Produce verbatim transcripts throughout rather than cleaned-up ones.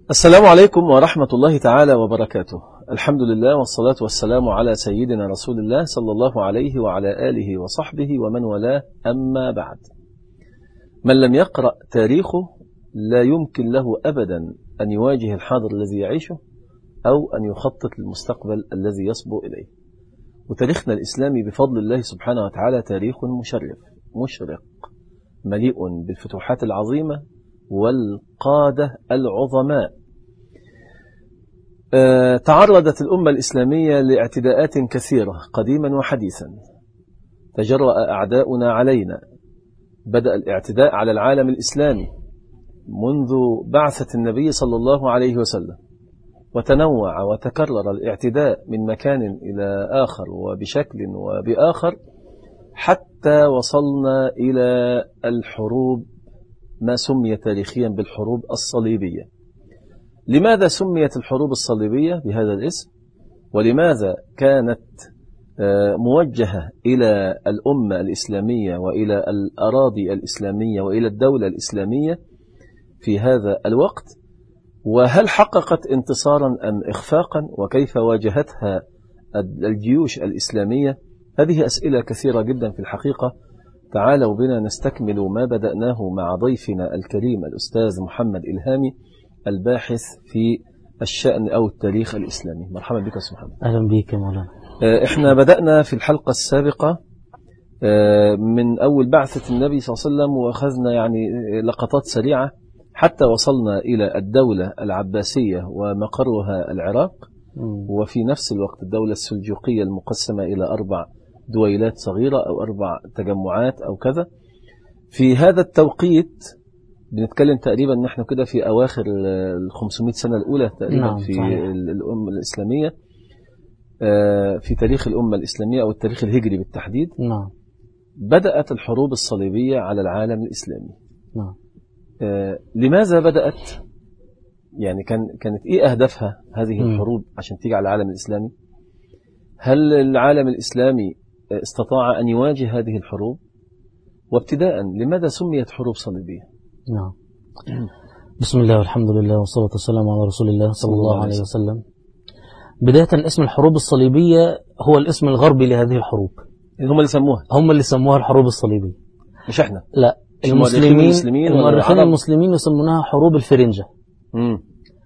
السلام عليكم ورحمة الله تعالى وبركاته. الحمد لله والصلاة والسلام على سيدنا رسول الله صلى الله عليه وعلى آله وصحبه ومن والاه، أما بعد. من لم يقرأ تاريخه لا يمكن له أبدا أن يواجه الحاضر الذي يعيشه أو أن يخطط للمستقبل الذي يصبو إليه. وتاريخنا الإسلامي بفضل الله سبحانه وتعالى تاريخ مشرف مشرق مليء بالفتوحات العظيمة والقادة العظماء. أه تعرضت الأمة الإسلامية لاعتداءات كثيرة قديما وحديثا. تجرأ أعداؤنا علينا. بدأ الاعتداء على العالم الإسلامي منذ بعثة النبي صلى الله عليه وسلم، وتنوع وتكرر الاعتداء من مكان إلى آخر وبشكل وبآخر حتى وصلنا إلى الحروب، ما سمي تاريخيا بالحروب الصليبية. لماذا سميت الحروب الصليبية بهذا الاسم؟ ولماذا كانت موجهة إلى الأمة الإسلامية وإلى الأراضي الإسلامية وإلى الدولة الإسلامية في هذا الوقت؟ وهل حققت انتصارا أم إخفاقا؟ وكيف واجهتها الجيوش الإسلامية؟ هذه أسئلة كثيرة جدا في الحقيقة. تعالوا بنا نستكمل ما بدأناه مع ضيفنا الكريم الأستاذ محمد إلهامي، الباحث في الشأن أو التاريخ الإسلامي. مرحبا بك أستاذ محمد. أهلا بك يا مولانا. إحنا بدأنا في الحلقة السابقة من أول بعثة النبي صلى الله عليه وسلم، وأخذنا يعني لقطات سريعة حتى وصلنا إلى الدولة العباسية ومقرها العراق، وفي نفس الوقت الدولة السلجوقية المقسمة إلى أربع دويلات صغيرة أو أربع تجمعات أو كذا. في هذا التوقيت بنتكلم تقريبا نحن كده في أواخر ال خمسمائة سنة الأولى تقريبا. نعم، في صحيح. الأمة الإسلامية، في تاريخ الأمة الإسلامية أو التاريخ الهجري بالتحديد. نعم. بدأت الحروب الصليبية على العالم الإسلامي. نعم. لماذا بدأت؟ يعني كان كانت إيه أهدافها هذه الحروب عشان تيجي على العالم الإسلامي؟ هل العالم الإسلامي استطاع أن يواجه هذه الحروب؟ وابتداء لماذا سميت حروب صليبية؟ نعم. بسم الله والحمد لله والصلاة والسلام على رسول الله صلى الله عليه وسلم. بداية اسم الحروب الصليبية هو الاسم الغربي لهذه الحروب. هم اللي سموها هم اللي سموها الحروب الصليبية، مش احنا. لا، المسلمين المؤرخين المسلمين يسمونها حروب الفرنجة. امم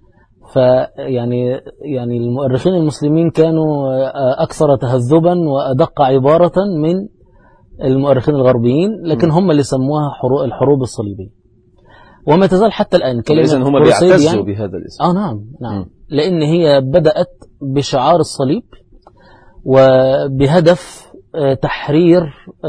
فيعني يعني المؤرخين المسلمين كانوا أكثر تهذبا وأدق عبارة من المؤرخين الغربيين، لكن هم اللي سموها الحروب الصليبية، وما تزال حتى الآن كلمة. إذن هم بيعتزوا يعني بهذا الاسم. آه نعم نعم. م. لأن هي بدأت بشعار الصليب وبهدف تحرير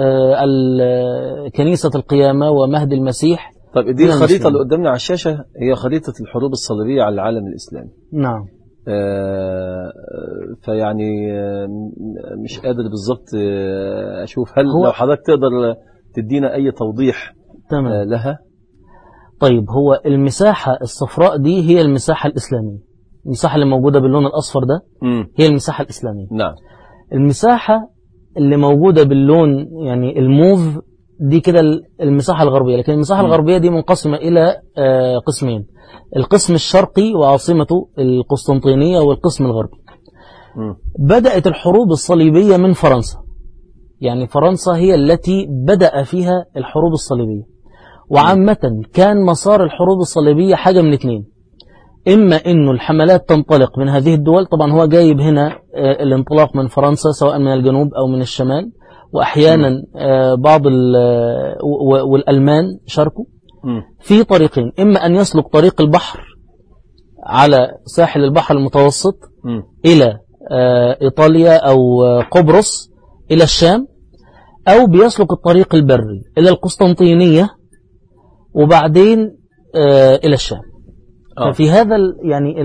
كنيسة القيامة ومهد المسيح. طيب دي الخريطة اللي قدامنا على الشاشة هي خريطة الحروب الصليبية على العالم الإسلامي. نعم. آه فيعني مش قادر بالضبط أشوف هل لو حضرتك تقدر تدينا أي توضيح تمام. لها. طيب هو المساحة الصفراء دي هي المساحة الإسلامية، المساحة اللي موجودة باللون الأصفر ده م. هي المساحة الإسلامية. نعم. المساحة اللي موجودة باللون يعني الموف دي كده المساحة الغربية، لكن المساحة م. الغربية دي منقسمة إلى قسمين: القسم الشرقي وعاصمته القسطنطينية، والقسم الغربي. م. بدأت الحروب الصليبية من فرنسا، يعني فرنسا هي التي بدأ فيها الحروب الصليبية. وعامة كان مسار الحروب الصليبية حاجة من اثنين: إما إنه الحملات تنطلق من هذه الدول، طبعا هو جايب هنا الانطلاق من فرنسا سواء من الجنوب أو من الشمال، وأحيانا بعض والألمان شاركوا في طريقين: إما أن يسلك طريق البحر على ساحل البحر المتوسط م. إلى إيطاليا أو قبرص إلى الشام، أو بيسلك الطريق البري إلى القسطنطينية وبعدين إلى الشام. آه. ففي هذا يعني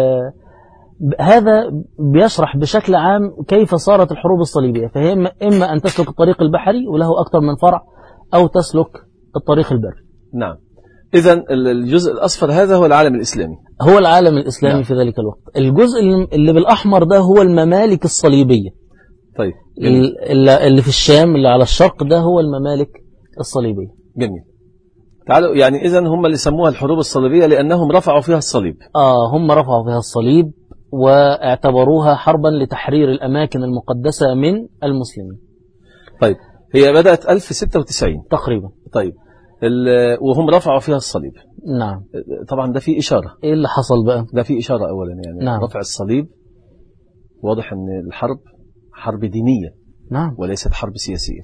هذا بيشرح بشكل عام كيف صارت الحروب الصليبية. فهي إما أن تسلك الطريق البحري وله أكثر من فرع، أو تسلك الطريق البري. نعم. إذن الجزء الأصفر هذا هو العالم الإسلامي، هو العالم الإسلامي. نعم. في ذلك الوقت الجزء اللي بالأحمر ده هو الممالك الصليبية. طيب. اللي في الشام اللي على الشرق ده هو الممالك الصليبية. جميل. تعالوا يعني إذن هم اللي سموها الحروب الصليبية لأنهم رفعوا فيها الصليب. آه هم رفعوا فيها الصليب واعتبروها حربا لتحرير الأماكن المقدسة من المسلمين. طيب هي بدأت ألف وستة وتسعين تقريبا. طيب وهم رفعوا فيها الصليب. نعم. طبعا ده في إشارة. إيه اللي حصل بقى؟ ده في إشارة أولا يعني نعم. رفع الصليب واضح أن الحرب حرب دينية. نعم. وليست حرب سياسية.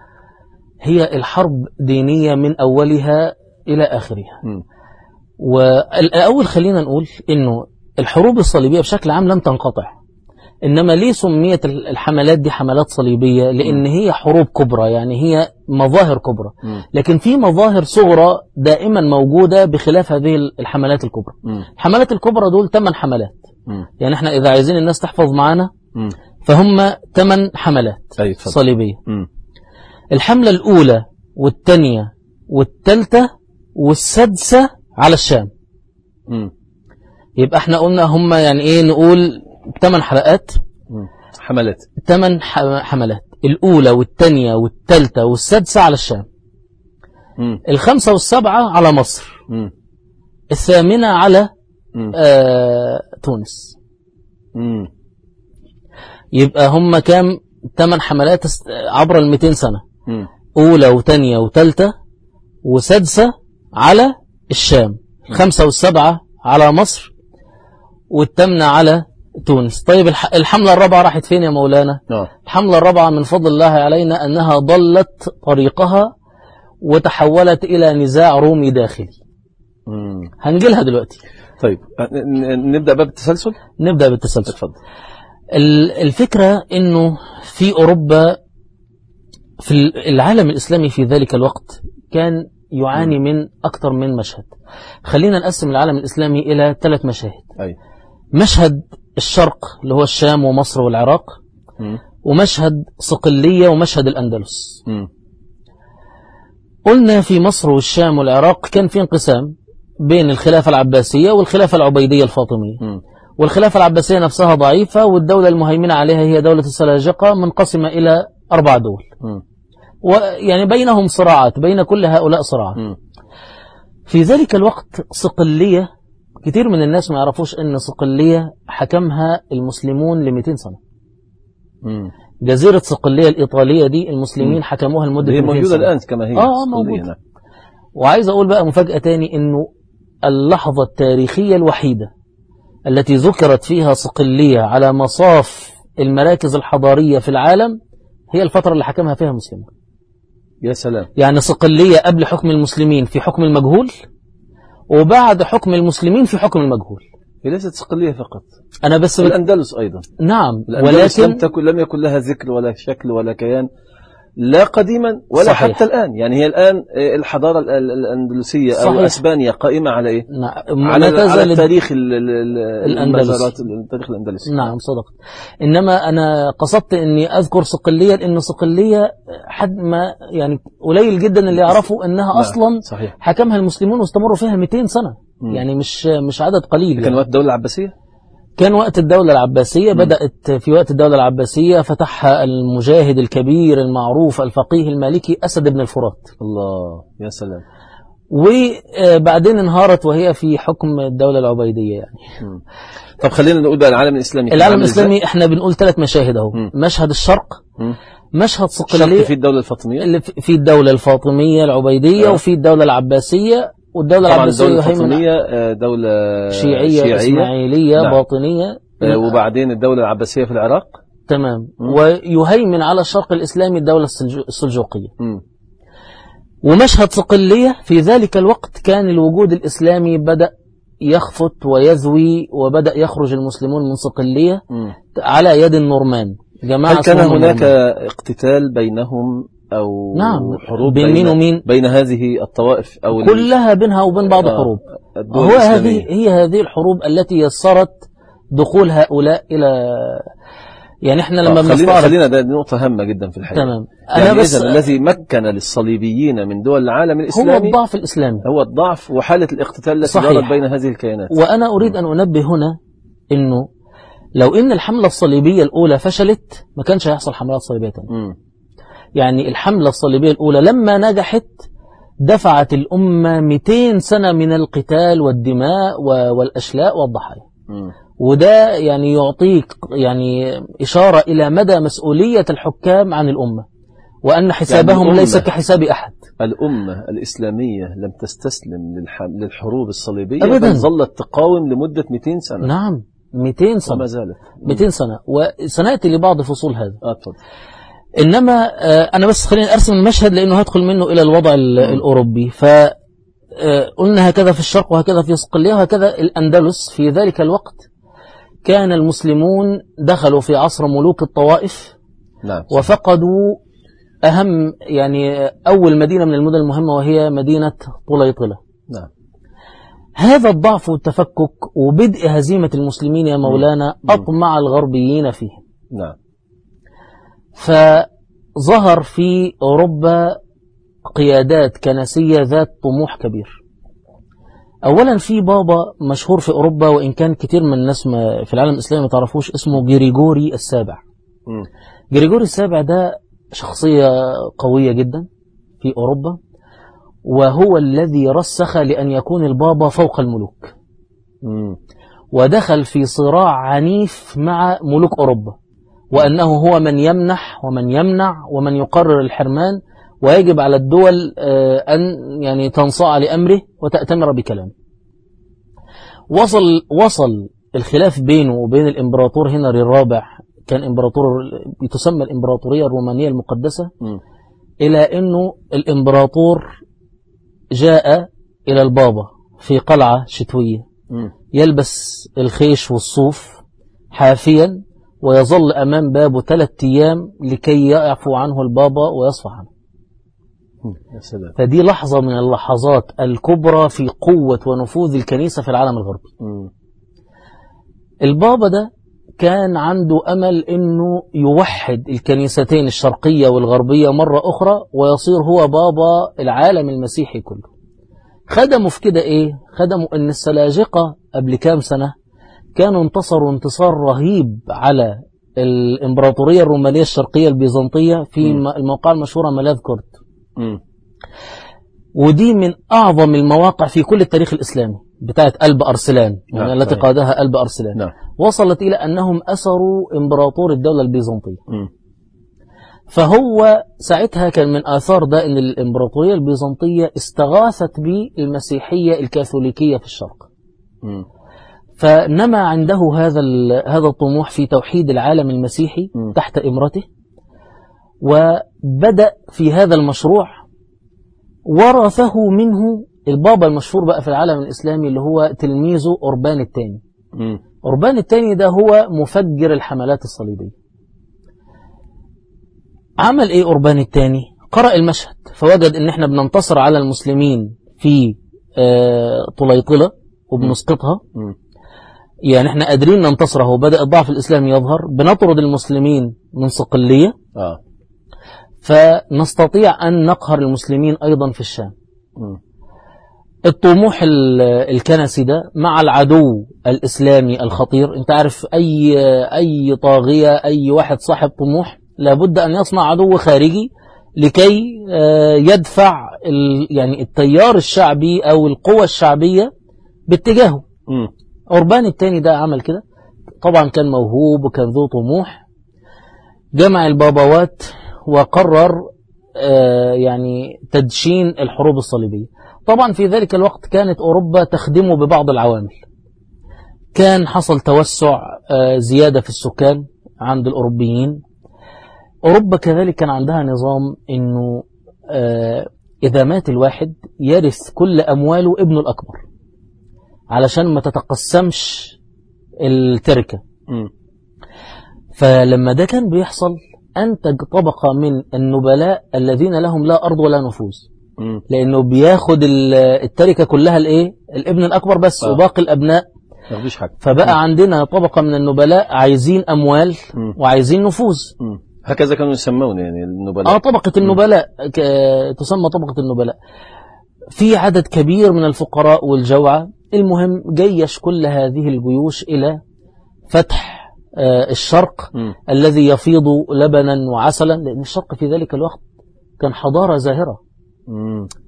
هي الحرب دينية من أولها إلى آخرها. م. والأول خلينا نقول إنه الحروب الصليبية بشكل عام لم تنقطع، إنما ليه سميت الحملات دي حملات صليبية؟ لأن هي حروب كبرى، يعني هي مظاهر كبرى، لكن في مظاهر صغرى دائما موجودة بخلاف هذه الحملات الكبرى. الحملات الكبرى دول ثمان حملات. يعني احنا إذا عايزين الناس تحفظ معانا فهم ثمان حملات صليبية. الحملة الأولى والثانية والثالثة والسادسة على الشام. يبقى احنا قلنا هم يعني ايه، نقول ثمان حلقات حملات ثمان حملات، الأولى والثانية والثالثة والسادسة على الشام. مم. الخمسة والسبعة على مصر. مم. الثامنة على آه تونس. مم. يبقى هم كام؟ ثمان حملات عبر المئتين سنة. مم. أولى وثانية وثالثة وسادسة على الشام. الخمسة والسبعة على مصر والثامنة على تونس. طيب الحملة الرابعة راحت فين يا مولانا؟ أوه. الحملة الرابعة من فضل الله علينا أنها ضلت طريقها وتحولت إلى نزاع رومي داخلي. مم. هنجيلها دلوقتي. طيب نبدأ باب التسلسل. نبدأ بالتسلسل. اتفضل. الفكرة أنه في أوروبا، في العالم الإسلامي في ذلك الوقت كان يعاني م. من أكثر من مشهد. خلينا نقسم العالم الإسلامي إلى ثلاث مشاهد. أي. مشهد الشرق اللي هو الشام ومصر والعراق، م. ومشهد صقلية ومشهد الأندلس. م. قلنا في مصر والشام والعراق كان في انقسام بين الخلافة العباسية والخلافة العبيدية الفاطمية. م. والخلافة العباسية نفسها ضعيفة، والدولة المهيمنة عليها هي دولة السلاجقة منقسمة إلى أربع دول. م. ويعني بينهم صراعات، بين كل هؤلاء صراعات. م. في ذلك الوقت صقلية، كتير من الناس ما يعرفوش ان صقلية حكمها المسلمون ل مئتين سنة. م. جزيرة صقلية الإيطالية دي المسلمين م. حكموها لمدة هي مئتين سنة. موجودة الآن كما هي. اه موجودة. وعايز أقول بقى مفاجأة تاني، انه اللحظة التاريخية الوحيدة التي ذكرت فيها صقلية على مصاف المراكز الحضارية في العالم هي الفترة اللي حكمها فيها المسلمون. يا سلام. يعني صقلية قبل حكم المسلمين في حكم المجهول، وبعد حكم المسلمين في حكم المجهول. هي ليست صقلية فقط، أنا بس الأندلس أيضا. نعم. الأندلس ولكن لم تكن لم يكن لها ذكر ولا شكل ولا كيان، لا قديما ولا صحيح. حتى الآن. يعني هي الآن الحضارة الأندلسية صحيح. أو أسبانيا قائمة على إيه؟ نعم. على, على التاريخ الأندلس. التاريخ الأندلسي. نعم صدقت. إنما أنا قصدت إني أذكر صقلية، إن صقلية حد ما يعني قليل جدا اللي يعرفوا إنها نعم. أصلا صحيح. حكمها المسلمون واستمروا فيها مئتين سنة. م. يعني مش مش عدد قليل. كان يعني. وقت الدولة العباسية؟ كان وقت الدولة العباسية. م. بدأت في وقت الدولة العباسية فتحها المجاهد الكبير المعروف الفقيه المالكي أسد بن الفرات. الله يا سلام. وبعدين انهارت وهي في حكم الدولة العبيدية يعني. م. طب خلينا نقول بقى العالم الإسلامي. العالم الإسلامي احنا بنقول ثلاث مشاهد اهو. مشهد الشرق، م. مشهد صقلية في الدولة الفاطمية، اللي في الدولة الفاطمية العبيدية، أه. وفي الدولة العباسية. والدولة العباسية الدولة الفاطمية دولة شيعية, شيعية إسماعيلية نعم. باطنية. أه وبعدين الدولة العباسية في العراق. تمام. م. ويهيمن على الشرق الإسلامي الدولة السلجوقية. م. ومشهد صقلية في ذلك الوقت كان الوجود الإسلامي بدأ يخفت ويزوي، وبدأ يخرج المسلمون من صقلية م. على يد النورمان. جماعة هل كان هناك النورمان. اقتتال بينهم أو نعم. حروب بين, بين مين ومين؟ بين هذه الطوائف أو كلها بينها وبين بعض آه حروب. هو هذه هي هذه الحروب التي يسرت دخول هؤلاء إلى، يعني احنا لما بنستعرض خلينا ده نقطة هامة جدا في الحقيقة. تمام. أنا يعني بس الذي مكن للصليبيين من دول العالم الإسلامي هو الضعف الإسلامي، هو الضعف وحالة الاقتتال التي دارت بين هذه الكيانات. وأنا أريد أن أنبه هنا إنه لو إن الحملة الصليبية الأولى فشلت ما كانش هيحصل حملات صليبية تانية. يعني الحملة الصليبية الأولى لما نجحت دفعت الأمة مئتين سنة من القتال والدماء والأشلاء والضحايا. م. وده يعني يعطيك يعني إشارة إلى مدى مسؤولية الحكام عن الأمة، وأن حسابهم يعني ليس كحساب أحد. الأمة الإسلامية لم تستسلم للحروب الصليبية أبداً. بل ظلت تقاوم لمدة مئتين سنة. نعم مئتين سنة وما زالت مئتين سنة، وسنأتي لبعض فصول هذا. أطلع. إنما أنا بس خليني أرسم المشهد لأنه هدخل منه إلى الوضع الأوروبي. فقلنا هكذا في الشرق وهكذا في صقلية وهكذا الأندلس. في ذلك الوقت كان المسلمون دخلوا في عصر ملوك الطوائف. نعم. وفقدوا أهم يعني أول مدينة من المدن المهمة وهي مدينة طليطلة. نعم. هذا الضعف والتفكك وبدء هزيمة المسلمين يا مولانا أطمع الغربيين فيه. نعم. فظهر في أوروبا قيادات كنسية ذات طموح كبير. أولا في بابا مشهور في أوروبا وإن كان كتير من الناس في العالم الإسلامي ما تعرفوش، اسمه جريجوري السابع. م. جريجوري السابع ده شخصية قوية جدا في أوروبا، وهو الذي رسخ لأن يكون البابا فوق الملوك. م. ودخل في صراع عنيف مع ملوك أوروبا، وأنه هو من يمنح ومن يمنع ومن يقرر الحرمان، ويجب على الدول أن يعني تنصاع لأمره وتأتمر بكلامه. وصل وصل الخلاف بينه وبين الإمبراطور هنري الرابع، كان إمبراطور تسمى الإمبراطورية الرومانية المقدسة، م. إلى أنه الإمبراطور جاء إلى البابا في قلعة شتوية م. يلبس الخيش والصوف حافيا، ويظل أمام بابه ثلاثة أيام لكي يعفو عنه البابا ويصفح عنه. فدي لحظة من اللحظات الكبرى في قوة ونفوذ الكنيسة في العالم الغربي. م. البابا ده كان عنده أمل أنه يوحد الكنيستين الشرقية والغربية مرة أخرى ويصير هو بابا العالم المسيحي كله. خدموا في كده إيه؟ خدموا أن السلاجقة قبل كام سنة كانوا انتصروا انتصار رهيب على الإمبراطورية الرومانية الشرقية البيزنطية في م. الموقع المشهورة ملاذ كورت. م. ودي من أعظم المواقع في كل التاريخ الإسلامي بتاعت قلب أرسلان، يعني نعم. التي قادها قلب أرسلان. نعم. وصلت إلى أنهم أسروا إمبراطور الدولة البيزنطية. م. فهو ساعتها كان من آثار ده أن الإمبراطورية البيزنطية استغاثت بالمسيحية الكاثوليكية في الشرق. م. فنما عنده هذا هذا الطموح في توحيد العالم المسيحي م. تحت إمرته، وبدأ في هذا المشروع. ورثه منه البابا المشهور بقى في العالم الإسلامي اللي هو تلميذه أوربان الثاني. م. أوربان الثاني ده هو مفجر الحملات الصليبية. عمل إيه أوربان الثاني؟ قرأ المشهد فوجد إن إحنا بننتصر على المسلمين في آه طليطلة وبنسقطها، م. يعني إحنا قادرين ننتصره، وبدأ الضعف الإسلامي يظهر، بنطرد المسلمين من صقلية آه. فنستطيع أن نقهر المسلمين أيضا في الشام. م. الطموح الكنسي ده مع العدو الإسلامي الخطير. انت عارف أي, أي طاغية، أي واحد صاحب طموح لابد أن يصنع عدو خارجي لكي يدفع يعني التيار الشعبي أو القوى الشعبية باتجاهه. م. أوربان الثاني ده عمل كده، طبعا كان موهوب وكان ذو طموح. جمع البابوات وقرر يعني تدشين الحروب الصليبية. طبعا في ذلك الوقت كانت أوروبا تخدمه ببعض العوامل. كان حصل توسع زيادة في السكان عند الأوروبيين. أوروبا كذلك كان عندها نظام أنه إذا مات الواحد يرث كل أمواله ابنه الأكبر علشان ما تتقسمش التركة. م. فلما ده كان بيحصل أنتج طبقة من النبلاء الذين لهم لا أرض ولا نفوذ، لأنه بياخد التركة كلها الإيه؟ الابن الأكبر بس آه. وباقي الأبناء مفيش حاجة. فبقى م. عندنا طبقة من النبلاء عايزين أموال م. وعايزين نفوذ. م. هكذا كانوا يسمون يعني النبلاء. آه طبقة النبلاء ك... تسمى طبقة النبلاء. في عدد كبير من الفقراء والجوعى. المهم جيش كل هذه الجيوش إلى فتح آه الشرق م. الذي يفيض لبنا وعسلا، لأن الشرق في ذلك الوقت كان حضارة زاهرة. م.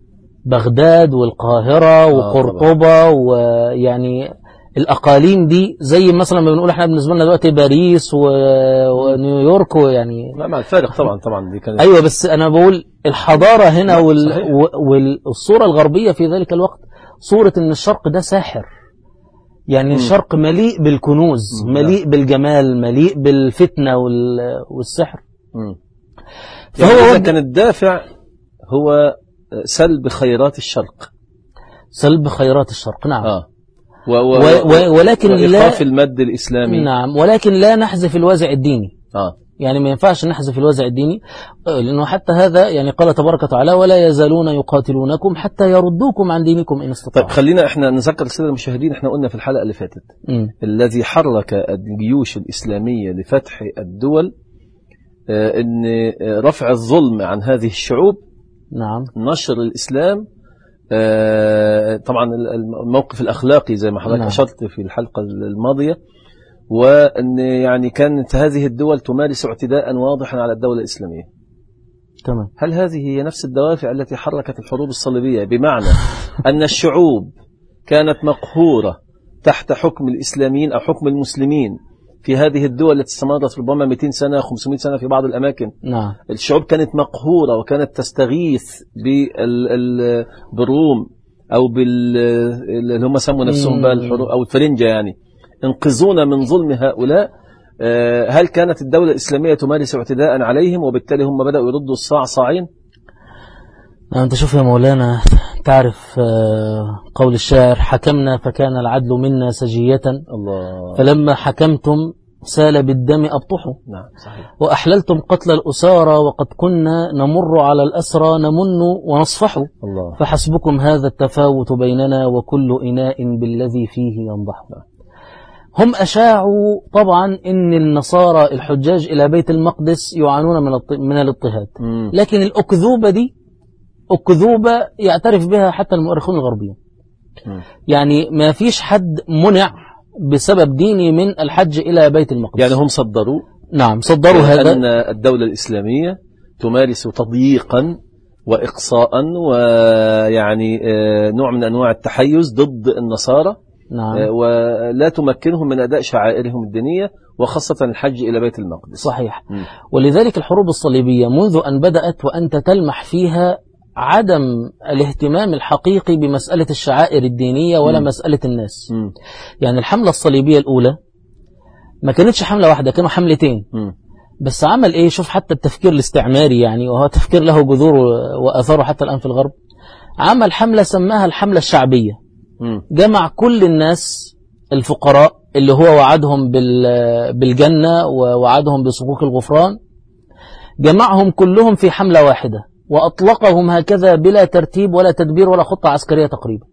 بغداد والقاهرة وقرطبة، ويعني الأقاليم دي زي مثلا ما بنقول احنا بالنسبة لنا دلوقتي باريس ونيويورك، ويعني لا مع الفارق طبعا طبعا دي كانت أيوة، بس أنا بقول الحضارة هنا وال... والصورة الغربية في ذلك الوقت صورة إن الشرق ده ساحر، يعني م. الشرق مليء بالكنوز، م. مليء بالجمال، مليء بالفتنة وال... والسحر. م. فهو يعني كان الدافع هو سلب خيرات الشرق، سلب خيرات الشرق، نعم. آه. و و و ولكن لا المد الإسلامي، نعم، ولكن لا نحذف الوازع الديني. آه. يعني ما ينفعش نحذف الوازع الديني، لأنه حتى هذا يعني قال تبارك وتعالى ولا يزالون يقاتلونكم حتى يردوكم عن دينكم إن استطاعوا. طيب خلينا احنا نذكر السادة المشاهدين، احنا قلنا في الحلقة اللي فاتت م. الذي حرك الجيوش الإسلامية لفتح الدول آه ان رفع الظلم عن هذه الشعوب، نعم، نشر الإسلام، آه طبعا الموقف الأخلاقي زي ما حضرتك نعم. أشرت في الحلقة الماضية، وأن يعني كانت هذه الدول تمارس اعتداء واضحا على الدولة الإسلامية. تمام. هل هذه هي نفس الدوافع التي حركت الحروب الصليبية، بمعنى أن الشعوب كانت مقهورة تحت حكم الإسلاميين أو حكم المسلمين في هذه الدول التي استمرت ربما مئتين سنة خمسمائة سنة في بعض الأماكن؟ نعم. الشعوب كانت مقهورة وكانت تستغيث بالروم أو اللي هم سموا نفسهم بقى الحروب أو الفرنجة، يعني انقذونا من ظلم هؤلاء. هل كانت الدولة الإسلامية تمارس اعتداء عليهم وبالتالي هم بدأوا يردوا الصاع صاعين؟ أنت شوف يا مولانا، تعرف قول الشاعر حكمنا فكان العدل منا سجية، الله. فلما حكمتم سال بالدم أبطحوا. نعم صحيح. وأحللتم قتل الأسارى وقد كنا نمر على الأسرى نمن ونصفح، الله. فحسبكم هذا التفاوت بيننا وكل إناء بالذي فيه ينضح. هم أشاعوا طبعا إن النصارى الحجاج إلى بيت المقدس يعانون من من الاضطهاد، لكن الأكذوبة دي أكذوبة يعترف بها حتى المؤرخون الغربيين. يعني ما فيش حد منع بسبب ديني من الحج إلى بيت المقدس. يعني هم صدروا نعم صدروا هذا أن الدولة الإسلامية تمارس تضييقا وإقصاء ويعني نوع من أنواع التحيز ضد النصارى، نعم. ولا تمكنهم من أداء شعائرهم الدينية وخاصة الحج إلى بيت المقدس. صحيح. م. ولذلك الحروب الصليبية منذ أن بدأت وأنت تلمح فيها عدم الاهتمام الحقيقي بمسألة الشعائر الدينية ولا م. مسألة الناس. م. يعني الحملة الصليبية الأولى ما كانتش حملة واحدة، كانوا حملتين. م. بس عمل إيه؟ شوف حتى التفكير الاستعماري، يعني وهو تفكير له جذور وأثاره حتى الآن في الغرب. عمل حملة سماها الحملة الشعبية، جمع كل الناس الفقراء اللي هو وعدهم بالجنة ووعدهم بصكوك الغفران، جمعهم كلهم في حملة واحدة وأطلقهم هكذا بلا ترتيب ولا تدبير ولا خطة عسكرية تقريبا.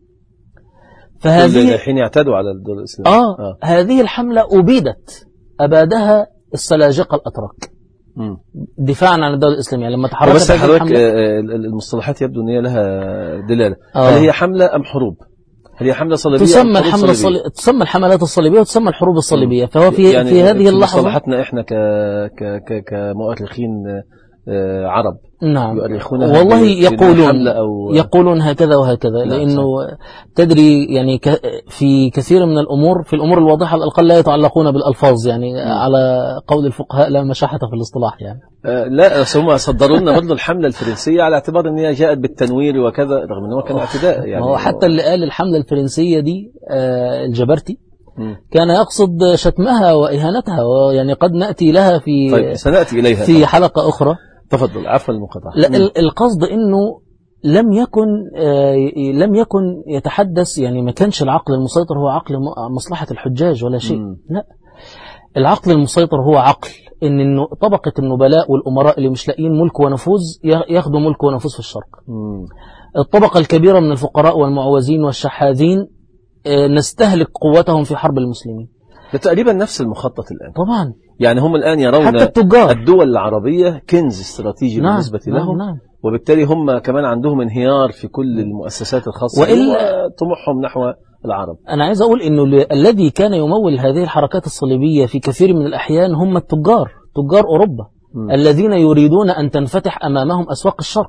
فهذه الحين يعتدوا على الدولة الإسلامية. آه, آه هذه الحملة أبيدت، أبادها السلاجقة الأتراك م. دفاعا عن الدولة الإسلامية لما تحركت. بس حضرتك المصطلحات يبدو أن هي لها دلالة. آه. هل هي حملة أم حروب؟ هل هي حملة صليبية؟ تسمى الحملة الصليبية، تسمى الحملات الصليبية وتسمى الحروب الصليبية. فهو في يعني في هذه اللحظة مصطلحاتنا احنا ك ك ك كمؤرخين عرب، نعم والله يقولون أو يقولون هكذا وهكذا، لأنه تدري يعني في كثير من الأمور في الأمور الواضحة على الأقل لا يتعلقون بالألفاظ، يعني م. على قول الفقهاء لا مشاحة في الاصطلاح يعني. آه لا هم صدروا لنا برضه الحملة الفرنسية على اعتبار أن هي جاءت بالتنوير وكذا، رغم أنه كان اعتداء يعني. هو حتى اللي قال الحملة الفرنسية دي آه الجبرتي م. كان يقصد شتمها وإهانتها، ويعني قد نأتي لها في طيب سنأتي إليها في حلقة أخرى. تفضل عفوا المقاطعة. لا القصد انه لم يكن آه لم يكن يتحدث، يعني ما كانش العقل المسيطر هو عقل مصلحة الحجاج ولا شيء. م. لا، العقل المسيطر هو عقل ان إنه طبقة النبلاء والأمراء اللي مش لاقيين ملك ونفوذ ياخدوا ملك ونفوذ في الشرق. م. الطبقة الكبيرة من الفقراء والمعوزين والشحاذين آه نستهلك قوتهم في حرب المسلمين. ده تقريبا نفس المخطط الآن طبعا. يعني هم الآن يرون حتى التجار الدول العربية كنز استراتيجي نعم بالنسبة نعم لهم نعم. وبالتالي هم كمان عندهم انهيار في كل المؤسسات الخاصة وطموحهم نحو العرب. أنا عايز أقول إنه الذي كان يمول هذه الحركات الصليبية في كثير من الأحيان هم التجار، تجار أوروبا م. الذين يريدون أن تنفتح أمامهم أسواق الشرق.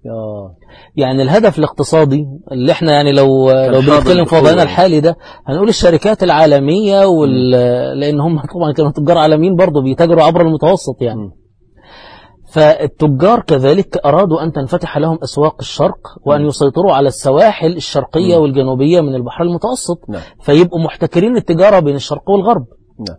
آه. يعني الهدف الاقتصادي اللي احنا يعني لو لو بنتكلم في وضعنا الحالي ده هنقول الشركات العالمية وال... لأن هم طبعا كانوا تجار عالميين برضه بيتاجروا عبر المتوسط يعني. م. فالتجار كذلك أرادوا أن تنفتح لهم أسواق الشرق وأن يسيطروا على السواحل الشرقية م. والجنوبية من البحر المتوسط. نعم. فيبقوا محتكرين التجارة بين الشرق والغرب. نعم.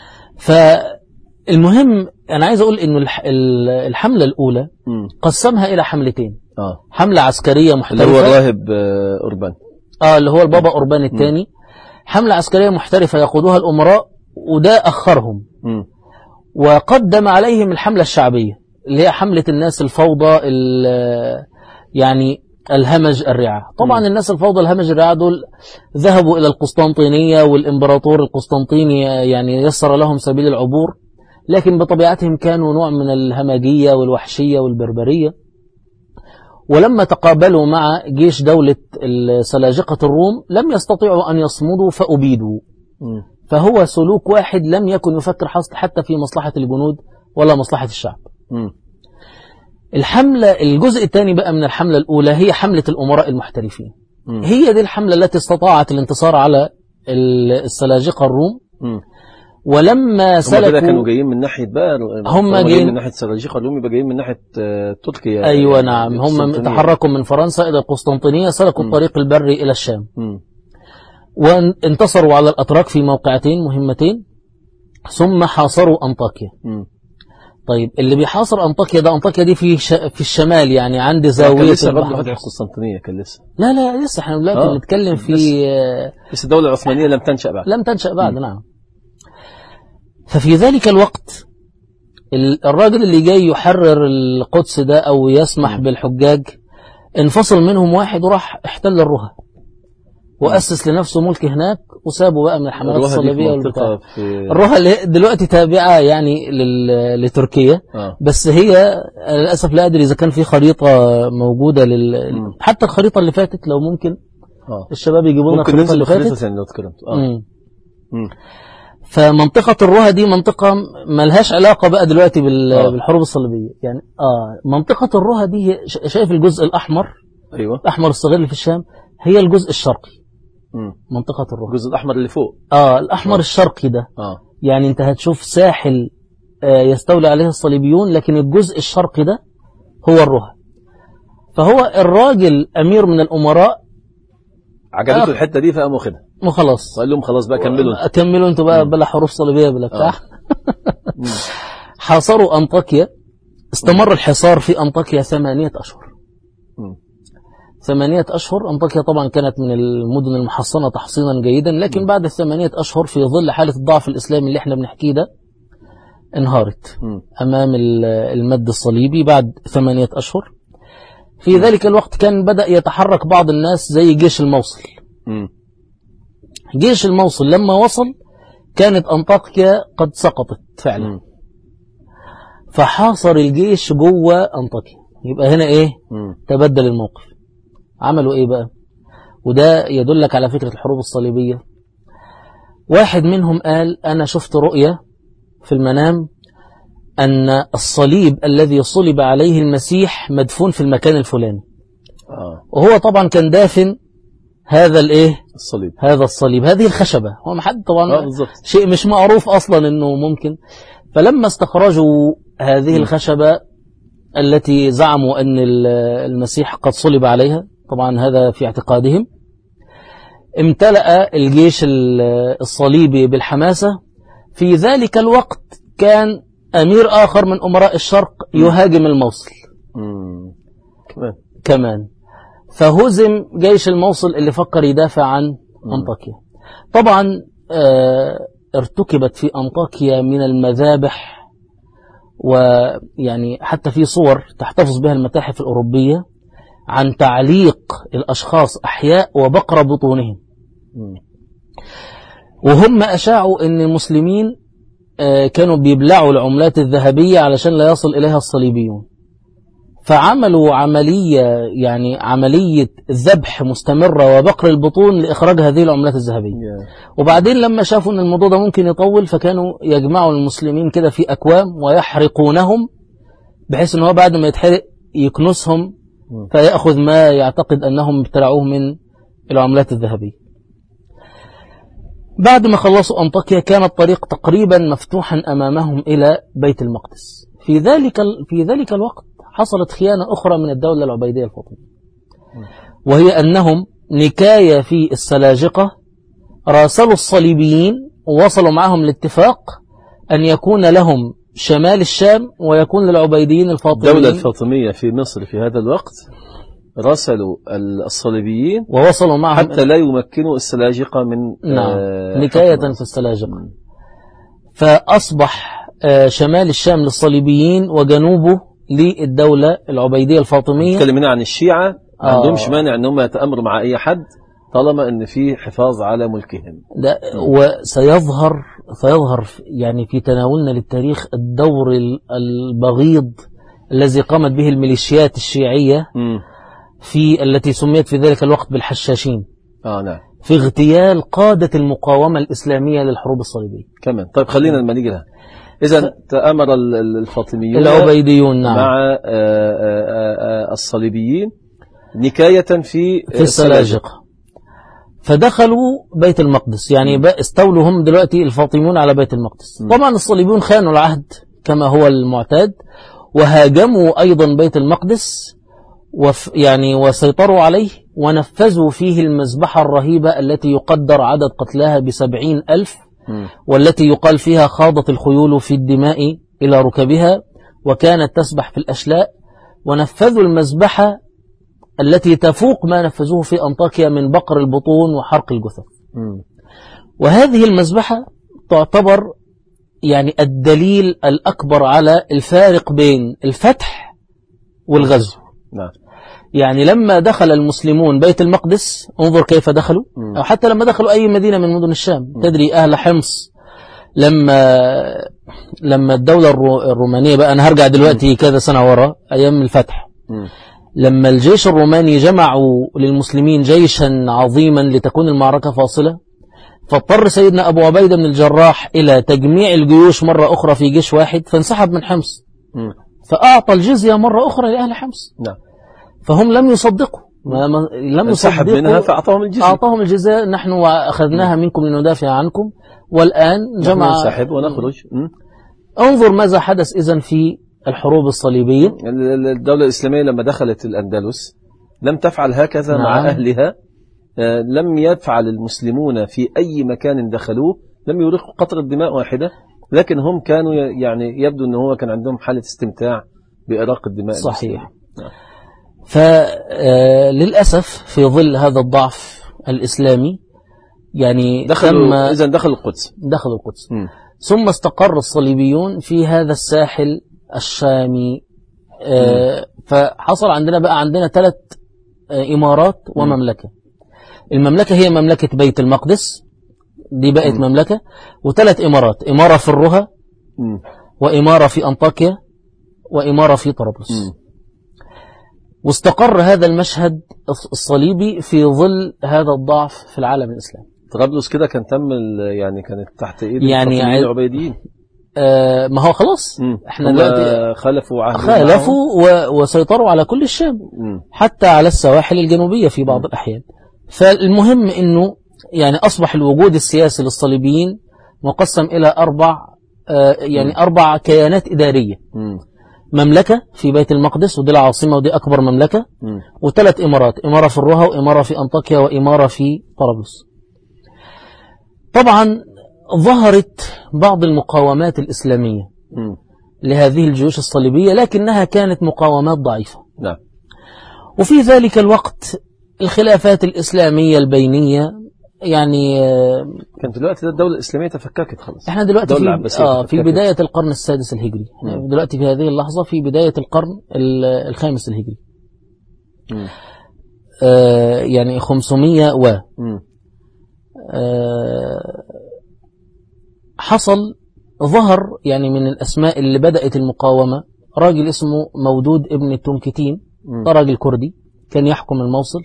فالمهم أنا عايز أقول أنه الحملة الأولى م. قسمها إلى حملتين. آه. حملة عسكرية محترفة اللي هو الراهب أوربان آه اللي هو البابا أوربان الثاني. حملة عسكرية محترفة يقودها الأمراء وده أخرهم م. وقدم عليهم الحملة الشعبية اللي هي حملة الناس الفوضى يعني الهمج الرعاع. طبعا م. الناس الفوضى الهمج الرعاع دول ذهبوا إلى القسطنطينية والإمبراطور القسطنطيني يعني يسر لهم سبيل العبور، لكن بطبيعتهم كانوا نوع من الهمجية والوحشية والبربرية. ولما تقابلوا مع جيش دولة سلاجقة الروم لم يستطيعوا أن يصمدوا فأبيدوا. م. فهو سلوك واحد لم يكن يفكر حتى في مصلحة الجنود ولا مصلحة الشعب. م. الحملة الجزء الثاني بقى من الحملة الأولى هي حملة الأمراء المحترفين. م. هي دي الحملة التي استطاعت الانتصار على السلاجقة الروم. م. ولما سلكوا هم كانوا جايين من ناحية بقى هم جايين من ناحية سلاجقة الروم، يبقى جايين من ناحية تركيا. أيوة يعني نعم، هم تحركوا من فرنسا إلى القسطنطينية، سلكوا م. الطريق البري إلى الشام. م. وانتصروا على الأتراك في موقعتين مهمتين، ثم حاصروا أنطاكيا. م. طيب اللي بيحاصر أنطاكيا ده، أنطاكيا دي في ش... في الشمال يعني عند زاوية كان لسه برضه فتح القسطنطينية كان لسه لا لا لسه احنا دلوقتي آه. بنتكلم في لسه الدولة العثمانية لم تنشأ بعد لم تنشأ بعد م. نعم. ففي ذلك الوقت الراجل اللي جاي يحرر القدس ده أو يسمح م. بالحجاج انفصل منهم واحد وراح احتل الرها وأسس لنفسه ملك هناك وسابه بقى من الحملات الصليبية والبتاع. في... الرها اللي دلوقتي تابعة يعني لل... لتركيا. آه. بس هي للأسف لا أدري إذا كان في خريطة موجودة لل... م. حتى الخريطة اللي فاتت لو ممكن آه. الشباب يجيبوا لنا الخريطة اللي فاتت. آه. فمنطقة الرها دي منطقة ملهاش علاقة بقى دلوقتي بال... آه. بالحروب الصليبية يعني. آه منطقة الرها دي شايف الجزء الأحمر. أيوة. الأحمر الصغير اللي في الشام هي الجزء الشرقي. مم. منطقة الرها الجزء الأحمر اللي فوق. آه الأحمر أوه. الشرقي ده. آه. يعني أنت هتشوف ساحل آه يستولي عليه الصليبيون، لكن الجزء الشرقي ده هو الرها. فهو الراجل أمير من الأمراء عجبته آه. الحتة دي فقام واخدها وخلاص قال لهم خلاص بقى كملوا كملوا انتوا بقى بلا حروف صليبية بلا بتاع. آه. حاصروا أنطاكيا. استمر الحصار في أنطاكيا ثمانية أشهر. مم. ثمانية أشهر. أنطاكيا طبعا كانت من المدن المحصنة تحصينا جيدا، لكن م. بعد الثمانية أشهر في ظل حالة الضعف الإسلامي اللي احنا بنحكيه ده انهارت م. أمام المد الصليبي بعد ثمانية أشهر. في م. ذلك الوقت كان بدأ يتحرك بعض الناس زي جيش الموصل. م. جيش الموصل لما وصل كانت أنطاكيا قد سقطت فعلا. م. فحاصر الجيش جوه أنطاكيا. يبقى هنا ايه م. تبدل الموقف. عملوا ايه بقى؟ وده يدلك على فكرة الحروب الصليبية. واحد منهم قال أنا شفت رؤية في المنام أن الصليب الذي صلب عليه المسيح مدفون في المكان الفلاني. آه. وهو طبعا كان دافن هذا الايه الصليب هذا الصليب هذه الخشبة. هو ما حد طبعا آه شيء مش معروف أصلا أنه ممكن. فلما استخرجوا هذه م. الخشبة التي زعموا أن المسيح قد صلب عليها، طبعا هذا في اعتقادهم، امتلأ الجيش الصليبي بالحماسة. في ذلك الوقت كان أمير آخر من أمراء الشرق يهاجم الموصل كمان كمان فهزم جيش الموصل اللي فكر يدافع عن أنطاكيا. طبعا اه ارتكبت في أنطاكيا من المذابح، ويعني حتى في صور تحتفظ بها المتاحف الأوروبية عن تعليق الأشخاص أحياء وبقر بطونهم. وهم أشاعوا أن المسلمين كانوا بيبلعوا العملات الذهبية علشان لا يصل إليها الصليبيون، فعملوا عملية يعني عملية ذبح مستمرة وبقر البطون لإخراج هذه العملات الذهبية. وبعدين لما شافوا أن الموضوع ده ممكن يطول، فكانوا يجمعوا المسلمين كده في أكوام ويحرقونهم، بحيث أنه بعد ما يتحرق يكنسهم فيأخذ ما يعتقد أنهم ابتلعوه من العملات الذهبية. بعد ما خلصوا أنطاكيا كان الطريق تقريبا مفتوحا أمامهم إلى بيت المقدس. في ذلك في ذلك الوقت حصلت خيانة أخرى من الدولة العبيدية الفاطمية، وهي أنهم نكاية في السلاجقة راسلوا الصليبيين ووصلوا معهم الاتفاق أن يكون لهم شمال الشام ويكون للعبيديين الفاطميين. الدولة الفاطمية في مصر في هذا الوقت راسلوا الصليبيين ووصلوا معهم حتى لا يمكنوا السلاجقة من نعم آه نكاية في السلاجقة. فأصبح آه شمال الشام للصليبيين وجنوبه للدولة العبيدية الفاطمية. تكلمنا عن الشيعة ما آه عندهمش مانع أنهم يتأمروا مع أي حد طالما أن في حفاظ على ملكهم. ده وسيظهر سيظهر يعني في تناولنا للتاريخ الدور البغيض الذي قامت به الميليشيات الشيعية م. في التي سميت في ذلك الوقت بالحشاشين آه نعم. في اغتيال قادة المقاومة الإسلامية للحروب الصليبية كمان. طيب خلينا لما نيجي لها. إذا تآمر الفاطميون العبيديون نعم. مع الصليبيين نكاية في في السلاجقة، فدخلوا بيت المقدس، يعني استولوا هم دلوقتي الفاطميون على بيت المقدس. م. طبعا الصليبيون خانوا العهد كما هو المعتاد وهاجموا أيضا بيت المقدس وف يعني وسيطروا عليه ونفذوا فيه المذبحة الرهيبة التي يقدر عدد قتلاها بسبعين ألف م. والتي يقال فيها خاضت الخيول في الدماء إلى ركبها وكانت تسبح في الأشلاء، ونفذوا المذبحة التي تفوق ما نفذوه في أنطاكيا من بقر البطون وحرق الجثث. وهذه المذبحة تعتبر يعني الدليل الأكبر على الفارق بين الفتح والغزو. نعم. يعني لما دخل المسلمون بيت المقدس انظر كيف دخلوا، أو حتى لما دخلوا أي مدينة من مدن الشام. تدري أهل حمص لما لما الدولة الرومانية بقى، أنا هرجع دلوقتي كذا سنة وراء أيام الفتح، لما الجيش الروماني جمعوا للمسلمين جيشا عظيما لتكون المعركة فاصلة، فاضطر سيدنا أبو عبيدة بن الجراح إلى تجميع الجيوش مرة أخرى في جيش واحد فانسحب من حمص، فأعطى الجزية مرة أخرى لأهل حمص. نعم. فهم لم يصدقوا، ما ما لم يصدقوا منها فأعطاهم الجزية، أعطاهم الجزية. نحن أخذناها منكم لندافع عنكم، والآن جمع ننسحب ونخرج. انظر ماذا حدث إذن في الحروب الصليبية. الدولة الإسلامية لما دخلت الأندلس لم تفعل هكذا. نعم. مع أهلها لم يفعل المسلمون في أي مكان دخلوه، لم يريقوا قطرة دماء واحدة، لكن هم كانوا يعني يبدو أنه هو كان عندهم حالة استمتاع بإراقة الدماء. صحيح. نعم. فللأسف في ظل هذا الضعف الإسلامي يعني دخلوا إذن دخلوا القدس دخلوا القدس م. ثم استقر الصليبيون في هذا الساحل الشامي. آه فحصل عندنا بقى عندنا ثلاث آه إمارات ومملكة. المملكة هي مملكة بيت المقدس، دي بقت م. مملكة، وثلاث إمارات، إمارة في الرها م. وإمارة في أنطاكيا وإمارة في طرابلس. واستقر هذا المشهد الصليبي في ظل هذا الضعف في العالم الإسلامي. طرابلس كده كان تم يعني كانت تحت ايد يعني العبيديين. آه ما هو خلاص مم. احنا دلوقتي خلفوا عهد خلفوا و... وسيطروا على كل الشام. مم. حتى على السواحل الجنوبية في بعض مم. الأحيان. فالمهم انه يعني اصبح الوجود السياسي للصليبيين مقسم الى اربع آه يعني مم. اربع كيانات إدارية. مم. مملكة في بيت المقدس ودي العاصمة ودي أكبر مملكة، وثلاث إمارات، إمارة في الرها وإمارة في أنطاكيا وإمارة في طرابلس. طبعا ظهرت بعض المقاومات الإسلامية م. لهذه الجيوش الصليبية، لكنها كانت مقاومات ضعيفة. نعم. وفي ذلك الوقت الخلافات الإسلامية البينية يعني كانت دلوقتي الدولة الإسلامية تفككت خلاص. احنا دلوقتي في, آه في بداية القرن السادس الهجري. م. دلوقتي في هذه اللحظة في بداية القرن الخامس الهجري. آه يعني خمسمية و آه حصل ظهر يعني من الأسماء اللي بدأت المقاومة راجل اسمه مودود ابن التنكتين. ده راجل كردي كان يحكم الموصل،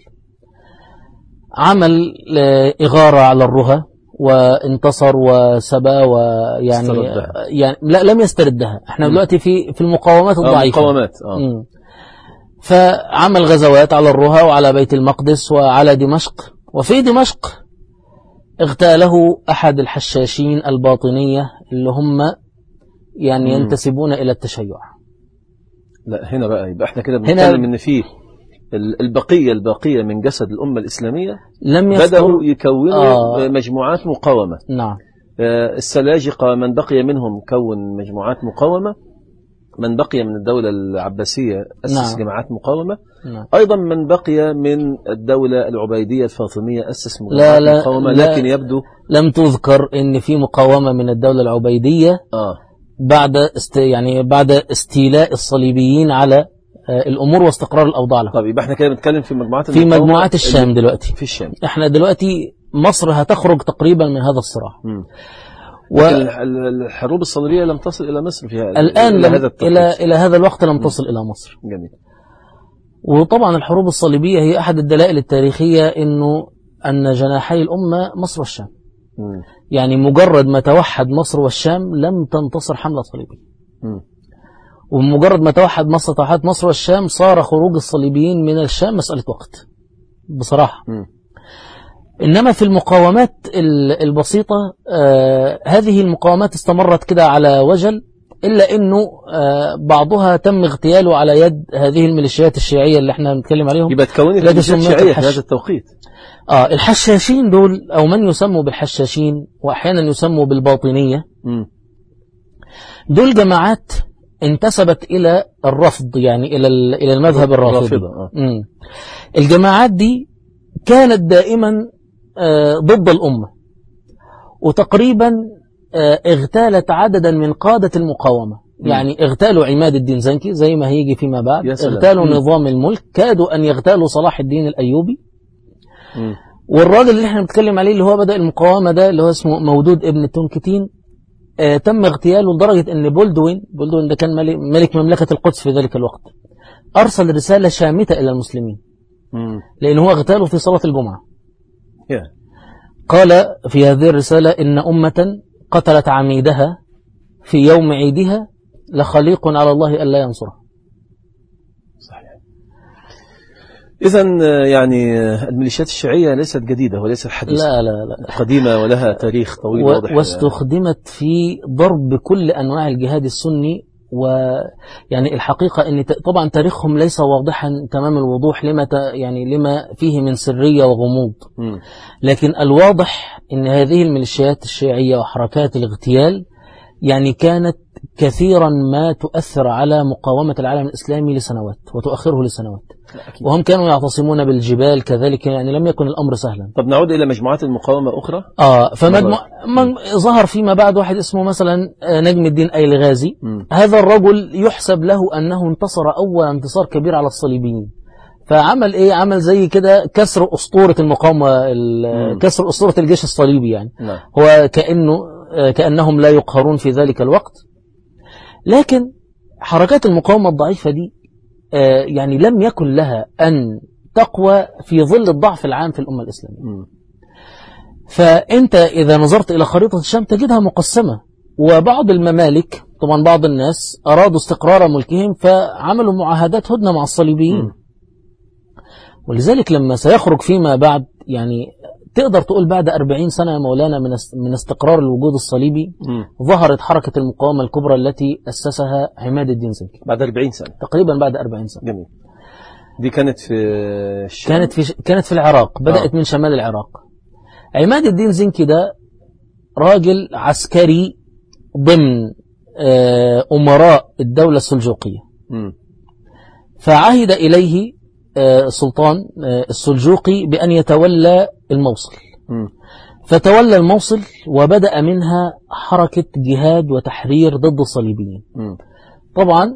عمل إغارة على الرها وانتصر وسبى ويعني يعني لا لم يستردها. احنا دلوقتي في في المقاومات الضعيفة. مقاومات اه فعمل غزوات على الرها وعلى بيت المقدس وعلى دمشق. وفي دمشق اغتاله أحد الحشاشين الباطنية اللي هم يعني مم. ينتسبون إلى التشيع. لا هنا بقى يبقى احنا كده بنتكلم ان فيه البقية الباقية من جسد الأمة الإسلامية لم بدأوا يكونوا آه مجموعات مقاومة. نعم. السلاجقة من بقي منهم كون مجموعات مقاومة، من بقي من الدولة العباسية أسس نعم. جماعات مقاومة. نعم. أيضا من بقي من الدولة العبيدية الفاطمية أسس لا جماعات لا مقاومة، لا لكن يبدو لم تذكر إن في مقاومة من الدولة العبيدية آه. بعد است يعني بعد استيلاء الصليبيين على الأمور واستقرار الأوضاع لهم. طب يبقى احنا كده بنتكلم في مجموعات في مجموعات الشام دلوقتي. في الشام احنا دلوقتي مصر هتخرج تقريبا من هذا الصراع. و... الحروب الصليبية لم تصل إلى مصر فيها الآن إلى لم هذا إلى إلى هذا الوقت لم تصل إلى مصر. جميل. وطبعا الحروب الصليبية هي أحد الدلائل التاريخية إنه أن جناحي الأمة مصر والشام. م. يعني مجرد ما توحد مصر والشام لم تنتصر حملة صليبية. م. ومجرد ما توحد مصر توحد مصر والشام صار خروج الصليبيين من الشام مسألة وقت بصراحة. م. إنما في المقاومات البسيطة آه هذه المقاومات استمرت كده على وجل، إلا أنه آه بعضها تم اغتياله على يد هذه الميليشيات الشيعية اللي احنا بنتكلم عليهم. يبقى تكون الميليشيات الشيعية في هذا التوقيت. آه الحشاشين دول أو من يسموا بالحشاشين وأحيانا يسموا بالباطنية. م. دول جماعات انتسبت إلى الرفض، يعني إلى إلى المذهب الرافضي. آه. الجماعات دي كانت دائما آه ضد الأمة، وتقريبا آه اغتالت عددا من قادة المقاومة. م. يعني اغتالوا عماد الدين زنكي زي ما هيجي فيما بعد، اغتالوا م. نظام الملك، كادوا أن يغتالوا صلاح الدين الأيوبي. م. والراجل اللي احنا بنتكلم عليه اللي هو بدأ المقاومة ده اللي هو اسمه مودود ابن التنكتين آه تم اغتياله لدرجة ان بولدوين بولدوين ده كان ملك مملكة القدس في ذلك الوقت أرسل رسالة شامتة إلى المسلمين. م. لأن هو اغتاله في صلاة الجمعة. yeah. قال في هذه الرسالة إن أمة قتلت عميدها في يوم عيدها لخليق على الله ألا ينصره. صحيح. إذن يعني الميليشيات الشيعية ليست جديدة وليست حديثة. لا لا لا قديمة ولها تاريخ طويل واضح. واستخدمت في ضرب كل أنواع الجهاد السني. ويعني الحقيقة أن طبعا تاريخهم ليس واضحا تمام الوضوح لما يعني لما فيه من سرية وغموض. م. لكن الواضح أن هذه الميليشيات الشيعية وحركات الاغتيال يعني كانت كثيرا ما تؤثر على مقاومة العالم الإسلامي لسنوات وتؤخره لسنوات. وهم كانوا يعتصمون بالجبال كذلك، يعني لم يكن الأمر سهلا. طب نعود إلى مجموعات المقاومة أخرى. آه فمجموع من ظهر فيما بعد واحد اسمه مثلا نجم الدين أيل غازي. م. هذا الرجل يحسب له أنه انتصر أول انتصار كبير على الصليبيين. فعمل إيه؟ عمل زي كده كسر أسطورة المقاومة، كسر أسطورة الجيش الصليبي يعني. م. هو كأنه كأنهم لا يقهرون في ذلك الوقت. لكن حركات المقاومة الضعيفة دي يعني لم يكن لها أن تقوى في ظل الضعف العام في الأمة الإسلامية. فأنت إذا نظرت إلى خريطة الشام تجدها مقسمة، وبعض الممالك طبعا بعض الناس أرادوا استقرار ملكهم فعملوا معاهدات هدنة مع الصليبيين. م. ولذلك لما سيخرج فيما بعد يعني تقدر تقول بعد أربعين سنة يا مولانا من استقرار الوجود الصليبي م. ظهرت حركة المقاومة الكبرى التي أسسها عماد الدين زنكي بعد أربعين سنة تقريبا. بعد أربعين سنة. جميل. دي كانت في الشام. كانت في كانت في العراق، بدأت آه. من شمال العراق. عماد الدين زنكي ده راجل عسكري ضمن أمراء الدولة السلجوقية. م. فعهد إليه السلطان السلجوقي بأن يتولى الموصل. م. فتولى الموصل وبدأ منها حركة جهاد وتحرير ضد الصليبيين. م. طبعا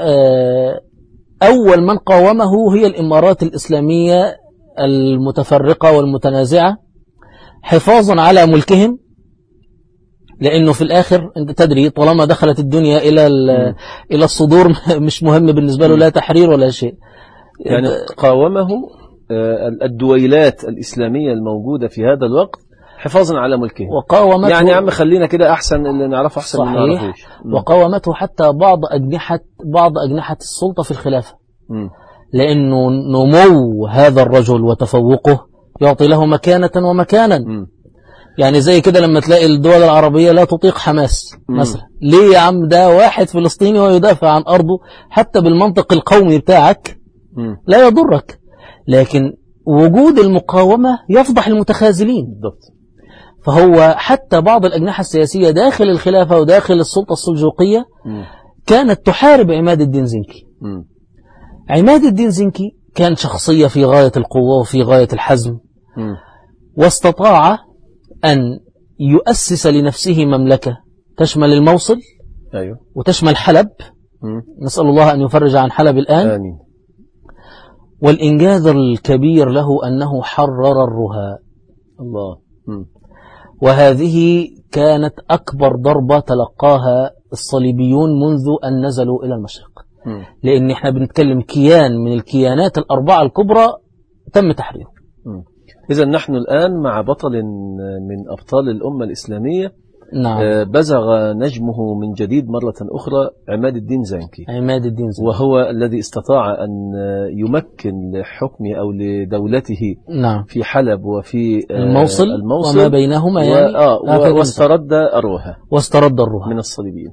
أول من قاومه هي الإمارات الإسلامية المتفرقة والمتنازعة حفاظا على ملكهم، لأنه في الآخر أنت تدري طالما دخلت الدنيا إلى إلى الصدور مش مهم بالنسبة له لا تحرير ولا شيء. يعني قاومه الدويلات الإسلامية الموجودة في هذا الوقت حفاظا على ملكه. وقاومته يعني يا عم خلينا كده أحسن اللي نعرفه أحسن من اللي نعرفوش. وقاومته حتى بعض أجنحة بعض أجنحة السلطة في الخلافة. م. لأنه نمو هذا الرجل وتفوقه يعطي له مكانة ومكانا. م. يعني زي كده لما تلاقي الدول العربية لا تطيق حماس مثلا، ليه يا عم؟ ده واحد فلسطيني ويدافع عن أرضه، حتى بالمنطق القومي بتاعك م. لا يضرك، لكن وجود المقاومة يفضح المتخاذلين. بالضبط. فهو حتى بعض الأجنحة السياسية داخل الخلافة وداخل السلطة السلجوقية م. كانت تحارب عماد الدين زنكي. م. عماد الدين زنكي كان شخصية في غاية القوة وفي غاية الحزم، م. واستطاع أن يؤسس لنفسه مملكة تشمل الموصل أيوه. وتشمل حلب. م. نسأل الله أن يفرج عن حلب الآن. آمين. والإنجاز الكبير له أنه حرر الرها. الله. م. وهذه كانت أكبر ضربة تلقاها الصليبيون منذ أن نزلوا إلى المشرق، م. لأن احنا بنتكلم كيان من الكيانات الأربعة الكبرى تم تحريره. إذا نحن الآن مع بطل من أبطال الأمة الإسلامية. نعم. بزغ نجمه من جديد مرة أخرى، عماد الدين زنكي. عماد الدين زنكي وهو الذي استطاع أن يمكن لحكمه أو لدولته نعم. في حلب وفي الموصل, الموصل وما بينهما، و... يعني آه واسترد الرها واسترد الرها من الصليبيين.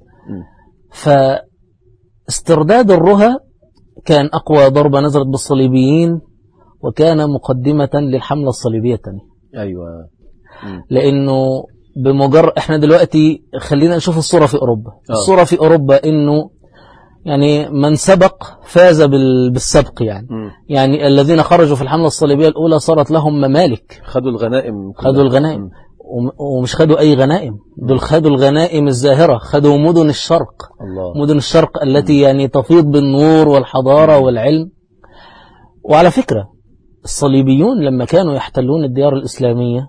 فاسترداد الرها كان أقوى ضربة نزلت بالصليبيين، وكان مقدمة للحملة الصليبية الثانية. أيوة. م. لأنه بمجرد احنا دلوقتي خلينا نشوف الصورة في أوروبا. أوه. الصورة في أوروبا إنه يعني من سبق فاز بالسبق، يعني م. يعني الذين خرجوا في الحملة الصليبية الأولى صارت لهم ممالك، خدوا الغنائم كلها. خدوا الغنائم م. ومش خدوا أي غنائم، دول خدوا الغنائم الزاهرة، خدوا مدن الشرق. الله. مدن الشرق التي يعني تفيض بالنور والحضارة م. والعلم. وعلى فكرة الصليبيون لما كانوا يحتلون الديار الإسلامية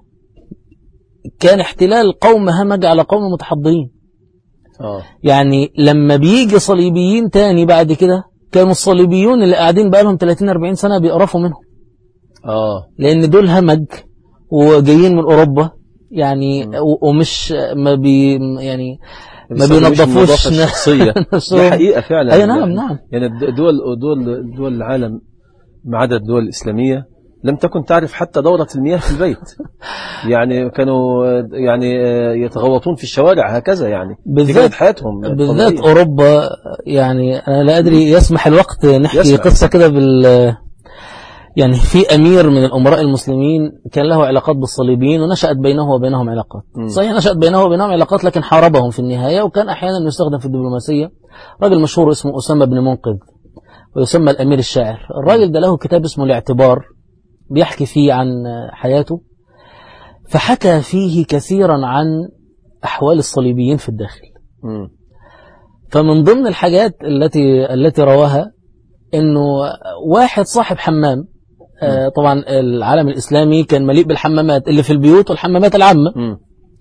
كان احتلال قوم همج على قوم متحضرين. آه. يعني لما بيجي صليبيين تاني بعد كده كانوا الصليبيون اللي قاعدين بقالهم ثلاثين أربعين سنة بيقرفوا منهم. آه. لأن دول همج وجايين من أوروبا، يعني م. ومش ما بي يعني ما بينظفوش الشخصية. دي حقيقة فعلا. أي نعم نعم. يعني دول دول دول العالم ما عدا الدول الإسلامية لم تكن تعرف حتى دورة المياه في البيت. يعني كانوا يعني يتغوطون في الشوارع هكذا، يعني بالذات حياتهم بالذات طبيعية. أوروبا يعني أنا لا أدري يسمح الوقت نحكي يسمح. قصة كده بال يعني في أمير من الأمراء المسلمين كان له علاقات بالصليبيين ونشأت بينه وبينهم علاقات. م. صحيح نشأت بينه وبينهم علاقات، لكن حاربهم في النهاية، وكان أحيانا يستخدم في الدبلوماسية. راجل مشهور اسمه أسامة بن منقذ ويسمى الأمير الشاعر. الراجل ده له كتاب اسمه الاعتبار بيحكي فيه عن حياته، فحكى فيه كثيرا عن أحوال الصليبيين في الداخل. م. فمن ضمن الحاجات التي التي رواها إنه واحد صاحب حمام، آه طبعا العالم الإسلامي كان مليء بالحمامات اللي في البيوت والحمامات العامة. م.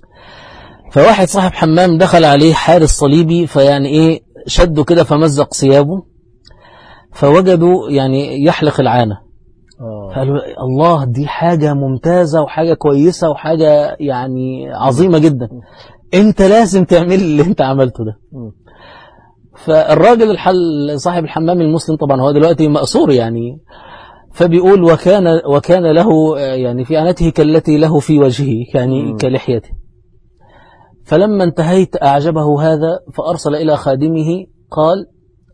فواحد صاحب حمام دخل عليه حارس صليبي، فيعني إيه شده كده فمزق ثيابه، فوجدوا يعني يحلق العانة. قالوا الله، دي حاجة ممتازة وحاجة كويسة وحاجة يعني عظيمة جدا، انت لازم تعمل اللي انت عملته ده. فالراجل الحل صاحب الحمام المسلم طبعا هو دلوقتي مأسور يعني، فبيقول وكان وكان له يعني في عنته كالتي له في وجهه، يعني م. كلحيته. فلما انتهيت أعجبه هذا، فأرسل إلى خادمه قال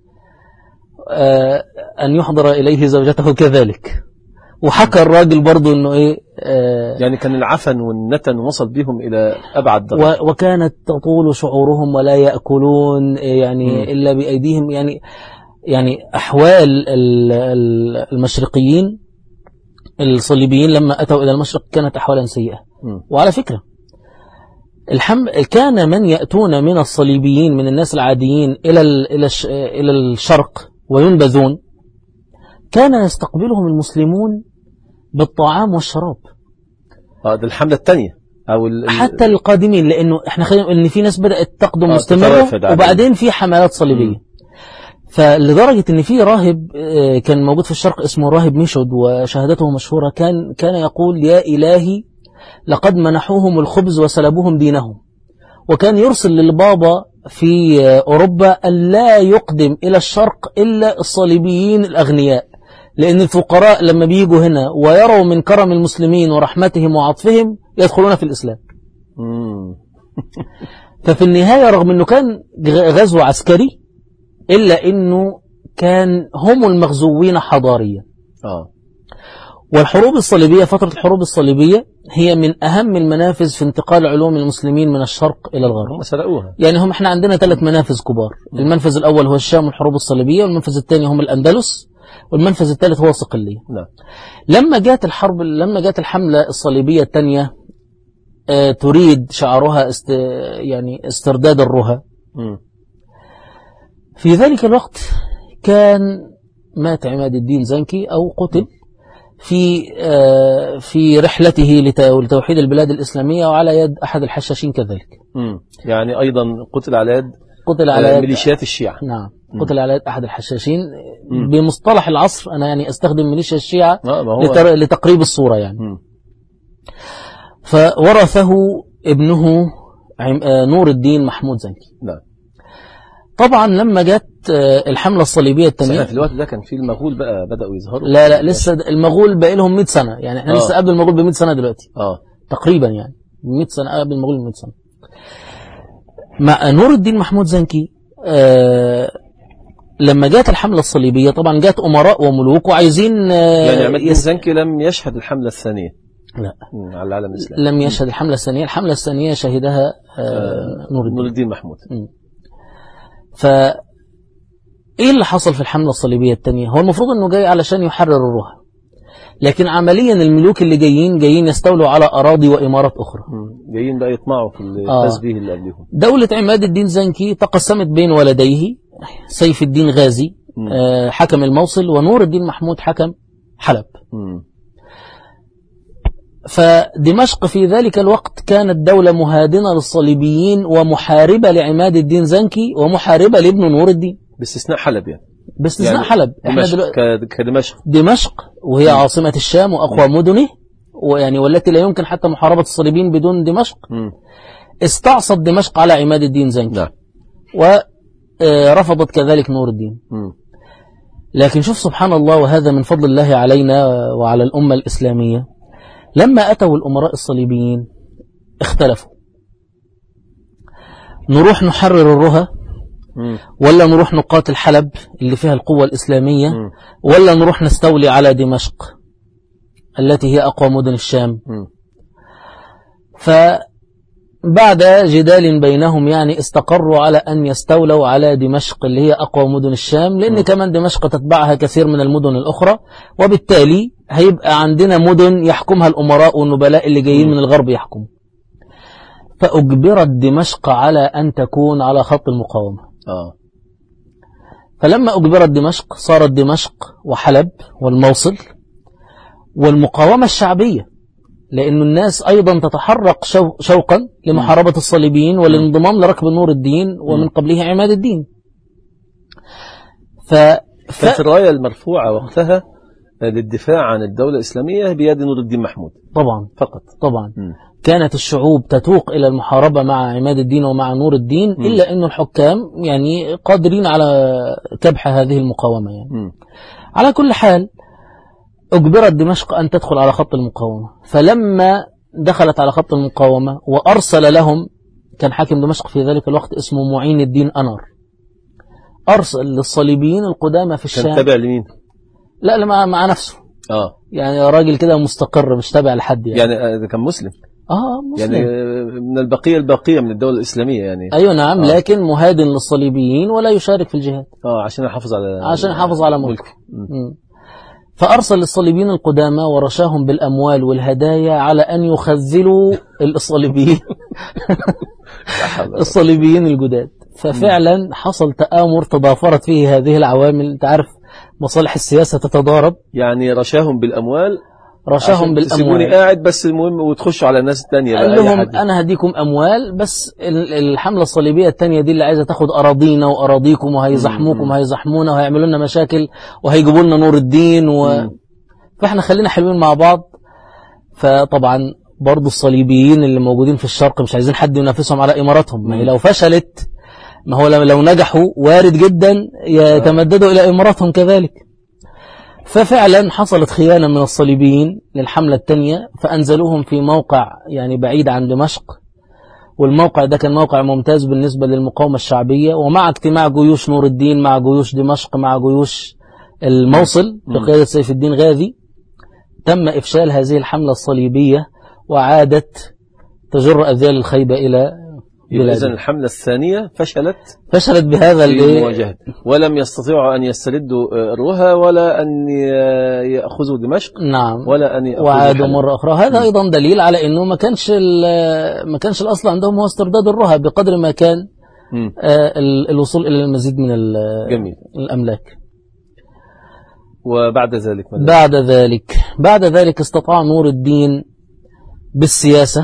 آه أن يحضر إليه زوجته كذلك. وحكى الراجل برضو انه ايه آه يعني كان العفن والنتن وصل بهم الى ابعد درجه، وكانت تطول شعورهم ولا ياكلون يعني م. الا بايديهم. يعني يعني احوال المشرقيين الصليبيين لما اتوا الى المشرق كانت احوالا سيئه. م. وعلى فكره الحم... كان من ياتون من الصليبيين من الناس العاديين الى ال... الى الش... الى الشرق وينبذون، كان يستقبلهم المسلمون بالطعام والشراب. اه ده الحملة الثانية او ال... حتى القادمين، لانه احنا خلينا ان في ناس بدأت تقدم آه مستمرة، وبعدين في حملات صليبية. م. فلدرجة ان في راهب كان موجود في الشرق اسمه راهب ميشود وشهادته مشهورة، كان كان يقول يا إلهي لقد منحوهم الخبز وسلبوهم دينهم. وكان يرسل للبابا في أوروبا أن لا يقدم إلى الشرق إلا الصليبيين الأغنياء، لأن الفقراء لما بيجوا هنا ويروا من كرم المسلمين ورحمتهم وعطفهم يدخلون في الإسلام. ففي النهاية رغم أنه كان غزو عسكري إلا أنه كان هم المغزوين حضاريا. آه. والحروب الصليبية، فترة الحروب الصليبية هي من أهم المنافذ في انتقال علوم المسلمين من الشرق إلى الغرب. هم سرقوها. يعني هم احنا عندنا ثلاث منافذ كبار. المنفذ الأول هو الشام والحروب الصليبية، والمنفذ الثاني هم الأندلس، والمنفذ الثالث هو صقلية. نعم. لما جاءت الحرب لما جاءت الحملة الصليبية الثانية اه تريد شعارها است يعني استرداد الرها. م. في ذلك الوقت كان مات عماد الدين زنكي أو قتل في اه في رحلته لتوحيد البلاد الإسلامية وعلى يد أحد الحشاشين كذلك. م. يعني أيضا قتل على يد قتل على يد ميليشيات الشيعة. نعم. قتل على يد أحد الحشاشين. م. بمصطلح العصر أنا يعني أستخدم ميليشيا الشيعة لتر... لتقريب الصورة يعني. م. فورثه ابنه نور الدين محمود زنكي. نعم. طبعا لما جت الحملة الصليبية الثانية في الوقت ده كان في المغول بقى بدأوا يظهروا. لا لا لسه المغول بقى لهم مئة سنة يعني احنا آه. لسه قبل المغول ب مئة سنة دلوقتي. اه تقريبا يعني مئة سنة قبل المغول ب مئة سنة. مع نور الدين محمود زنكي آه لما جات الحملة الصليبية طبعا جات أمراء وملوك وعايزين آه يعني عماد الدين زنكي لم يشهد الحملة الثانية. لا على العالم الإسلامي لم يشهد الحملة الثانية. الحملة الثانية شهدها آه نور الدين, نور الدين محمود. م. ف ايه اللي حصل في الحملة الصليبية الثانية؟ هو المفروض انه جاي علشان يحرر الرها، لكن عمليا الملوك اللي جايين جايين يستولوا على اراضي وامارات اخرى. م. جايين بقى يطمعوا في التسبيه آه. اللي قبلهم. دولة عماد الدين زنكي تقسمت بين ولديه سيف الدين غازي آه حكم الموصل، ونور الدين محمود حكم حلب. م. فدمشق في ذلك الوقت كانت دولة مهادنة للصليبيين ومحاربة لعماد الدين زنكي ومحاربة لابن نور الدين، باستثناء حلب يعني. باستثناء يعني حلب. احنا دمشق كدمشق دمشق وهي م. عاصمة الشام وأقوى م. مدنه ويعني والتي لا يمكن حتى محاربة الصليبيين بدون دمشق. م. استعصت دمشق على عماد الدين زنكي. نعم. ورفضت كذلك نور الدين. م. لكن شوف سبحان الله، وهذا من فضل الله علينا وعلى الأمة الإسلامية، لما أتوا الأمراء الصليبيين اختلفوا، نروح نحرر الرها ولا نروح نقاتل حلب اللي فيها القوة الإسلامية م. ولا نروح نستولي على دمشق التي هي أقوى مدن الشام. م. فبعد جدال بينهم يعني استقروا على أن يستولوا على دمشق اللي هي أقوى مدن الشام، لأن م. كمان دمشق تتبعها كثير من المدن الأخرى، وبالتالي هيبقى عندنا مدن يحكمها الأمراء والنبلاء اللي جايين م. من الغرب يحكم. فأجبرت دمشق على أن تكون على خط المقاومة. آه. فلما أجبرت دمشق صارت دمشق وحلب والموصل والمقاومة الشعبية، لأن الناس أيضا تتحرك شو شوقا لمحاربة الصليبيين والانضمام لركب نور الدين ومن قبله عماد الدين. ف... ف... كانت الراية المرفوعة وقتها للدفاع عن الدولة الإسلامية بيد نور الدين محمود طبعا فقط. طبعا م. كانت الشعوب تتوق إلى المحاربة مع عماد الدين ومع نور الدين، م. إلا أن الحكام يعني قادرين على كبح هذه المقاومة يعني. م. على كل حال أجبرت دمشق أن تدخل على خط المقاومة، فلما دخلت على خط المقاومة وأرسل لهم، كان حاكم دمشق في ذلك الوقت اسمه معين الدين أنر، أرسل للصليبيين القدامى في الشام. كان تابع لمين؟ لا لا مع نفسه. آه. يعني راجل كده مستقر مش تابع لحد يعني. يعني كان مسلم. آه مسلم. يعني من البقية الباقية من الدولة الإسلامية يعني. أيوة نعم. آه. لكن مهادن للصليبيين ولا يشارك في الجهاد. آه عشان يحافظ على عشان يحافظ على ملكه. فأرسل للصليبيين القدامى ورشاهم بالأموال والهدايا على أن يخذلوا الصليبيين الصليبيين الجداد. ففعلا حصل تآمر تضافرت فيه هذه العوامل. انت عارف مصالح السياسة تتضارب. يعني رشاهم بالأموال رشاهم بالأموال تسيبوني قاعد بس المهم وتخشوا على الناس التانية. قال لهم أنا هديكم أموال، بس الحملة الصليبية التانية دي اللي عايزة تاخد أراضينا وأراضيكم وهيزحموكم وهيزحمونا وهيعملوا لنا مشاكل وهيجيبوا لنا نور الدين و... فإحنا خلينا حلوين مع بعض. فطبعا برضو الصليبيين اللي موجودين في الشرق مش عايزين حد ينافسهم على إماراتهم. ما هي لو فشلت، ما هو لو نجحوا وارد جدا يتمددوا إلى إماراتهم كذلك. ففعلا حصلت خيانة من الصليبيين للحملة الثانية، فأنزلوهم في موقع يعني بعيد عن دمشق، والموقع ده كان موقع ممتاز بالنسبة للمقاومة الشعبية. ومع اجتماع جيوش نور الدين مع جيوش دمشق مع جيوش الموصل بقيادة سيف الدين غازي، تم إفشال هذه الحملة الصليبية وعادت تجر أذيال الخيبة إلى إذن الحملة الثانية فشلت فشلت بهذا المواجهة، ولم يستطيعوا أن يستردوا روها ولا أن يأخذوا دمشق. نعم. ولا أن يأخذوا وعادوا مرة أخرى. هذا أيضا دليل على أنه ما كانش ما كانش الأصل عندهم هو استرداد الرها بقدر ما كان آه الوصول إلى المزيد من جميل. الأملاك. وبعد ذلك بعد ذلك بعد ذلك استطاع نور الدين بالسياسة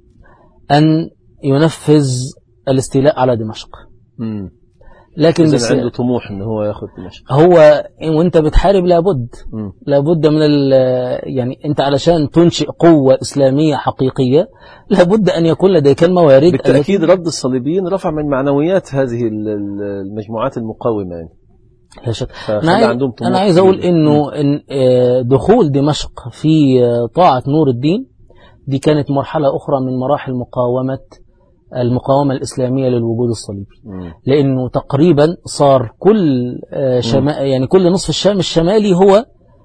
أن ينفذ الاستيلاء على دمشق. مم. لكن إذن عنده طموح إنه هو يأخذ دمشق. هو وأنت بتحارب لابد مم. لابد من يعني أنت علشان تنشئ قوة إسلامية حقيقية لابد أن يكون لديك الموارد. بالتأكيد رد الصليبيين رفع من معنويات هذه المجموعات المقاومة يعني. لا شك. أنا, أنا عايز أقول إنه إن دخول دمشق في طاعة نور الدين دي كانت مرحلة أخرى من مراحل مقاومة المقاومة الإسلامية للوجود الصليبي. م. لأنه تقريبا صار كل شما يعني كل نصف الشام الشمالي هو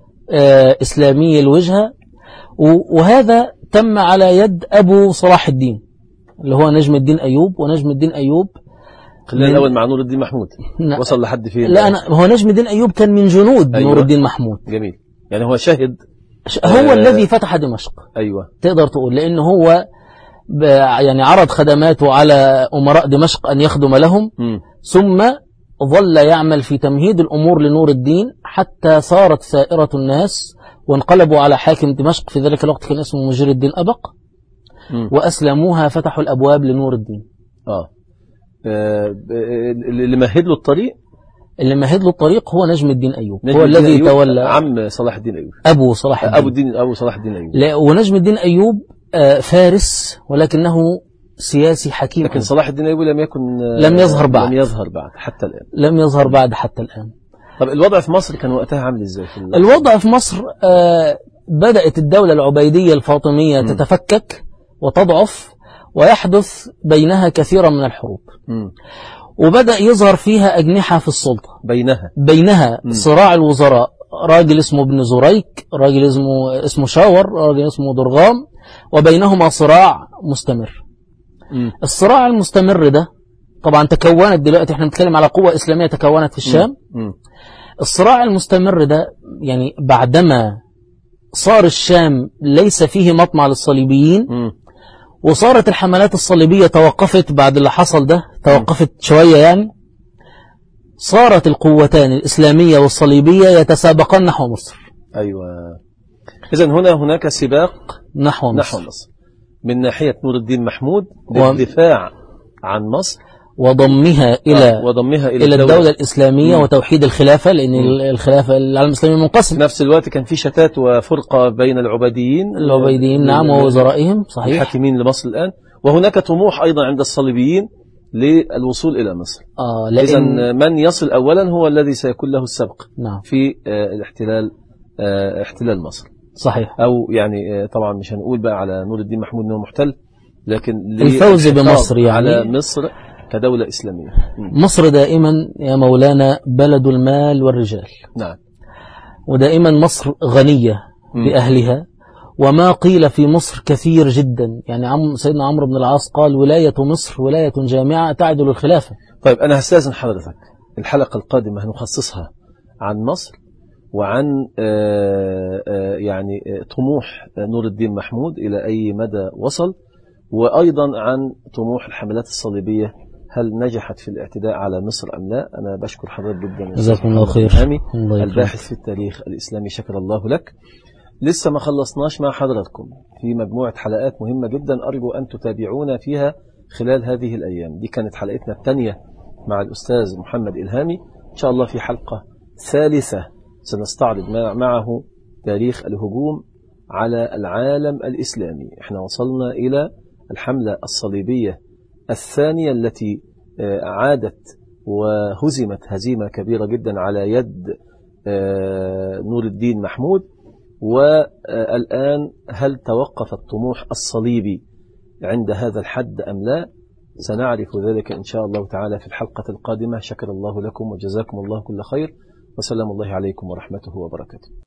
إسلامي الوجهة، وهذا تم على يد أبو صلاح الدين اللي هو نجم الدين أيوب. ونجم الدين أيوب خلال الأول مع نور الدين محمود ن... وصل لحد فين؟ لا أنا هو نجم الدين أيوب كان من جنود أيوة. نور الدين محمود. جميل. يعني هو شهد هو آه الذي فتح دمشق. أيوة. تقدر تقول لأنه هو يعني عرض خدماته على أمراء دمشق أن يخدم لهم. م. ثم ظل يعمل في تمهيد الأمور لنور الدين حتى صارت ثائرة الناس وانقلبوا على حاكم دمشق في ذلك الوقت كان اسمه مجير الدين أبق. م. وأسلموها فتحوا الأبواب لنور الدين. آه. آه اللي مهد له الطريق اللي مهد له الطريق هو نجم الدين أيوب. هو الذي تولى عم صلاح الدين أيوب أبو صلاح الدين أبو الدين أبو صلاح الدين أيوب. لا ونجم الدين أيوب فارس ولكنه سياسي حكيم. لكن صلاح الدين أيوب لم يكن لم يظهر بعد لم يظهر بعد حتى الآن لم يظهر بعد حتى الآن. طب الوضع في مصر كان وقتها عامل إزاي؟ في الوضع في مصر آه بدأت الدولة العبيدية الفاطمية م. تتفكك وتضعف ويحدث بينها كثيرا من الحروب. م. وبدأ يظهر فيها أجنحة في السلطة بينها بينها م. صراع الوزراء، راجل اسمه ابن زريك، راجل اسمه اسمه شاور، راجل اسمه درغام، وبينهما صراع مستمر. م. الصراع المستمر ده طبعا تكونت دلوقتي احنا بنتكلم على قوة إسلامية تكونت في الشام. م. م. الصراع المستمر ده يعني بعدما صار الشام ليس فيه مطمع للصليبيين م. وصارت الحملات الصليبية توقفت بعد اللي حصل ده توقفت م. شوية يعني صارت القوتان الإسلامية والصليبية يتسابقان نحو مصر. أيوة. إذن هنا هناك سباق نحو مصر, نحو مصر. من ناحية نور الدين محمود للدفاع عن مصر وضمها إلى آه. وضمها إلى, إلى الدولة, الدولة الإسلامية م. وتوحيد الخلافة لأن م. الخلافة العالم الإسلامي منقسم. في نفس الوقت كان في شتات وفرقة بين العبيديين العبيديين نعم ووزرائهم صحيح الحاكمين لمصر الآن. وهناك طموح أيضا عند الصليبيين للوصول إلى مصر. آه إذن من يصل أولا هو الذي سيكون له السبق نعم. في آه الاحتلال آه احتلال مصر صحيح. أو يعني آه طبعا مش هنقول بقى على نور الدين محمود أنه محتل لكن الفوز بمصر يعني على مصر كدولة إسلامية. م. مصر دائما يا مولانا بلد المال والرجال. نعم. ودائما مصر غنية م. بأهلها وما قيل في مصر كثير جدا يعني عم سيدنا عمرو بن العاص قال ولاية مصر ولاية جامعة تعدل الخلافة. طيب أنا هستأذن حضرتك الحلقة القادمة هنخصصها عن مصر وعن آآ آآ يعني طموح نور الدين محمود إلى أي مدى وصل وأيضا عن طموح الحملات الصليبية هل نجحت في الاعتداء على مصر أم لا. أنا بشكر حضرتك جدا جزاكم الله خير الباحث في التاريخ الإسلامي شكر الله لك. لسه ما خلصناش مع حضراتكم في مجموعة حلقات مهمة جدا أرجو أن تتابعونا فيها خلال هذه الأيام. دي كانت حلقتنا الثانية مع الأستاذ محمد إلهامي. إن شاء الله في حلقة ثالثة سنستعرض معه تاريخ الهجوم على العالم الإسلامي. احنا وصلنا إلى الحملة الصليبية الثانية التي عادت وهزمت هزيمة كبيرة جدا على يد نور الدين محمود. والآن هل توقف الطموح الصليبي عند هذا الحد أم لا؟ سنعرف ذلك إن شاء الله تعالى في الحلقة القادمة. شكر الله لكم وجزاكم الله كل خير، وسلام الله عليكم ورحمته وبركاته.